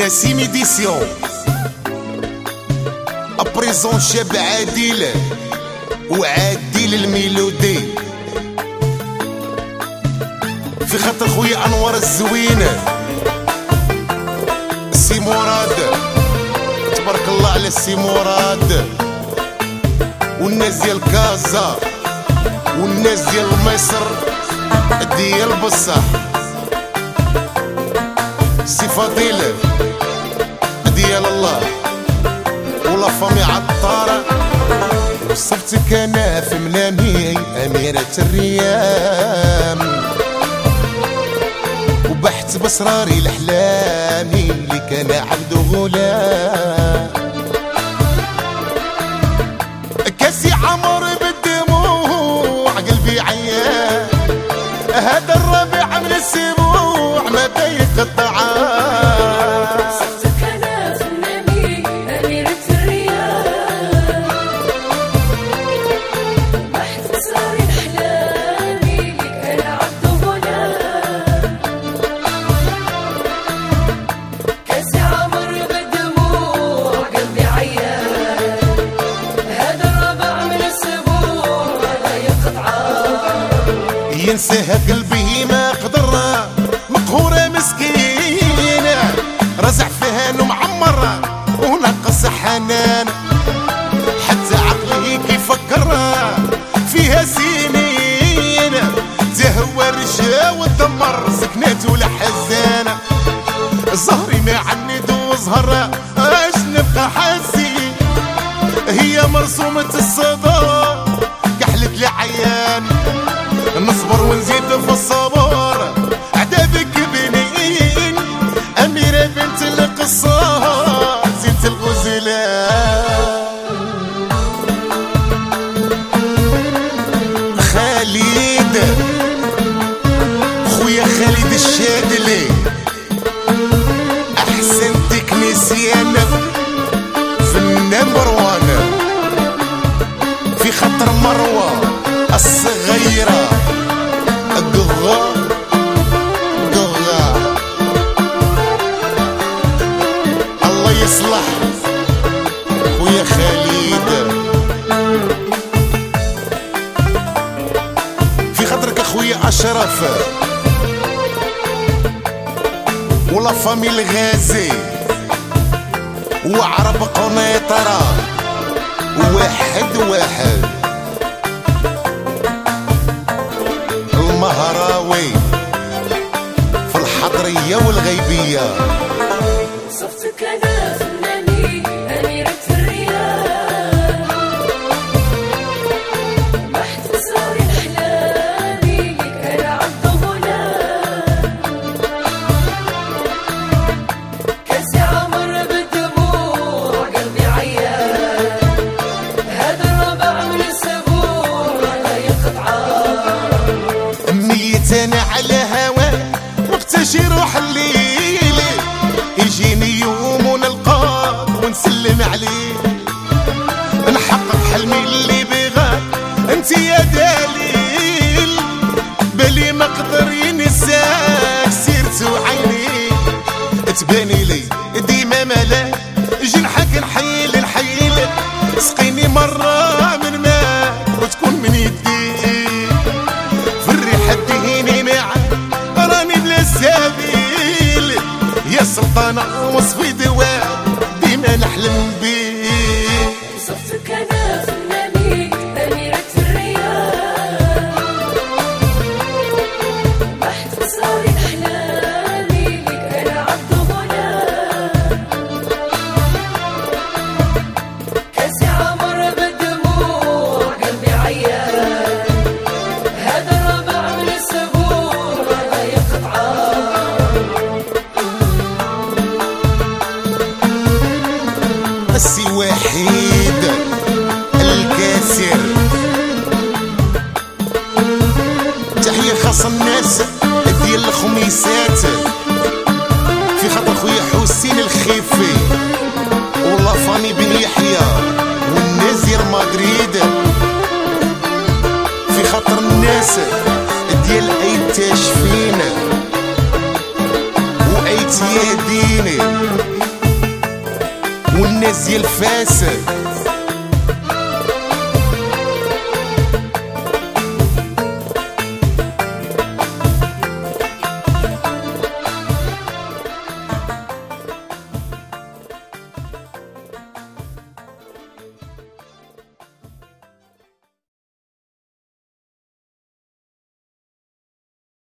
نسيم إديسيون أبريزون شاب عادل وعادل الميلودي في خاطر خويا أنور الزوينة السي مراد. تبارك الله على السي مراد والناس ديال كازا والناس ديال مصر ديال بصح. سي فضيل ديال الله ولا فامي عطارة وصفتك انا في منامي اميرة الريام وبحث باسراري الاحلامي اللي كان عبد غلام. كاسي عمر بالدموع قلبي عيان هذا الربيع من السبوع ما ضيق الطعام. صفتك انا في منامي اميرة الريام بحث باسراري احلامي اللي كان عبد غلام. كاسي عمر بالدموع قلبي عيان هذا الربيع من السبوع ما ضيق طعام. ينساها قلبي ما قدر مقهورة مسكينة رزع فيها معمرة ونقص حنان حتى عقلي كيفكر فيها سنين تهوى رجا وتدمر سكنات ولا حزانة. زهري ما عند وزهر اش نبقى حزين هي مرسومة الصدى كحلت لي عيان نصبر ونزيد في الصبر عذابك بنين أميرة بنت القصار زينة الغزلان. خالد خويا خالد الشادلي أحسن تكنيسيان في النمبر وان في خطر مروة الصغيرة قغا الله يصلح خويا خالد في خاطرك اخويا اشرف ولا فامي الغازي وعرب قنيطرة واحد المهراوي في الحضرية والغيبية. صفتك انا في منامي اميرة الريام بحث باسراري احلامي اللي كان عبد غلام. كاسي عمر بالدموع قلبي عيان هذا الربع من السبوع ما ضيق طعام. ميت انا على هواه وقتاش يروح الليل يجيني يوم ونلقاك ونسلم عليه نحقق حلمي اللي بغاك انت يا دليل بالي ما قدر ينساك سيرت وعيني تباني لي ديما ملاك جنحك نحيل سقيني مرة من ماك وتكون من يديك في الريحة دهيني معاك راني بلا سبيل يا سلطانة وصفي دواء ديما نحلم بيك. صفتك انا في منامي اميرة الريام بحث باسراري احلامي اللي كان عبد غلام. كاسي عمر بالدموع قلبي عيان هذا الربع من السبوع ما ضيق طعام. السي وحيد الكاسر تحية خاصة الناس ديال الخميسات في خاطر خويا حسين الخيفي والله فاني بن يحيى والناس ديال مدريد في خاطر الناس ديال ايتاش فينا وايت يهديني الناس ديال الفاسد